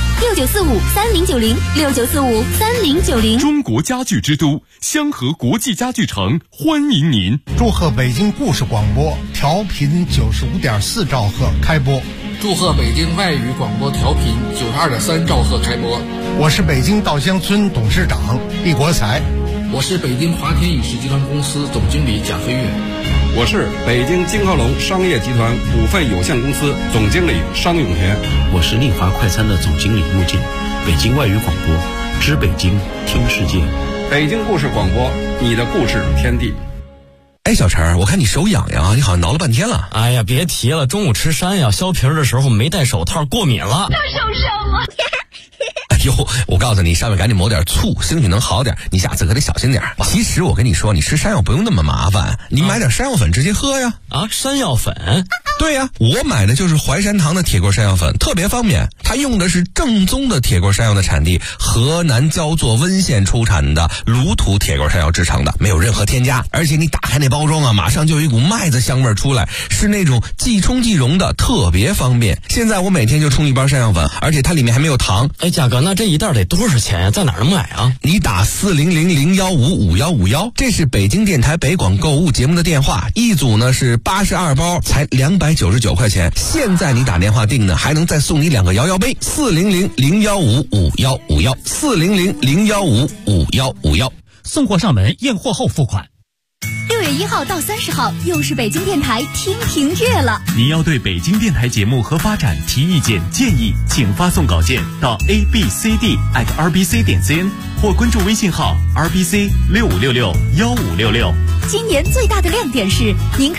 ，69453090，69453090。
中国家具之都香河国际家具城欢迎您！
祝贺北京故事广播调频95.4兆赫开播！
祝贺北京外语广播调频92.3兆赫开播！
我是北京稻香村董事长毕国才，
我是北京华天影视集团公司总经理贾飞跃。
我是北京金浩龙商业集团股份有限公司总经理商永田。
我是令华快餐的总经理陆健。北京外语广播，知北京，听世界。
北京故事广播，你的故事天地。
哎，小陈，我看你手痒痒啊，你好像挠了半天了。
哎呀，别提了，中午吃山药削皮的时候没戴手套，过敏了。
他受伤了。
哎呦，我告诉你，上面赶紧抹点醋，兴许能好点。你下次可得小心点。其实我跟你说，你吃山药不用那么麻烦，你买点山药粉直接喝呀。
啊，山药粉？
对呀，我买的就是淮山堂的铁锅山药粉，特别方便。它用的是正宗的铁锅山药的产地河南焦作温县出产的卤土铁锅山药制成的，没有任何添加。而且你打开那包装啊，马上就有一股麦子香味出来，是那种即冲即溶的，特别方便。现在我每天就冲一包山药粉，而且它里面还没有糖。
哎，嘉哥，那这一袋得多少钱呀？在哪儿能买啊？
你打400-015-5151，这是北京电台北广购物节目的电话，一组呢是82包，才299块钱。现在你打电话订呢，还能再送你2个摇摇杯。400-015-5151，400-015-5151，
送货上门，验货后付款。
6月1号到30号，又是北京电台听评月了。
您要对北京电台节目和发展提意见建议，请发送稿件到 abcd@rbc.cn 或关注微信号 rbc65661566。
今年最大的亮点是您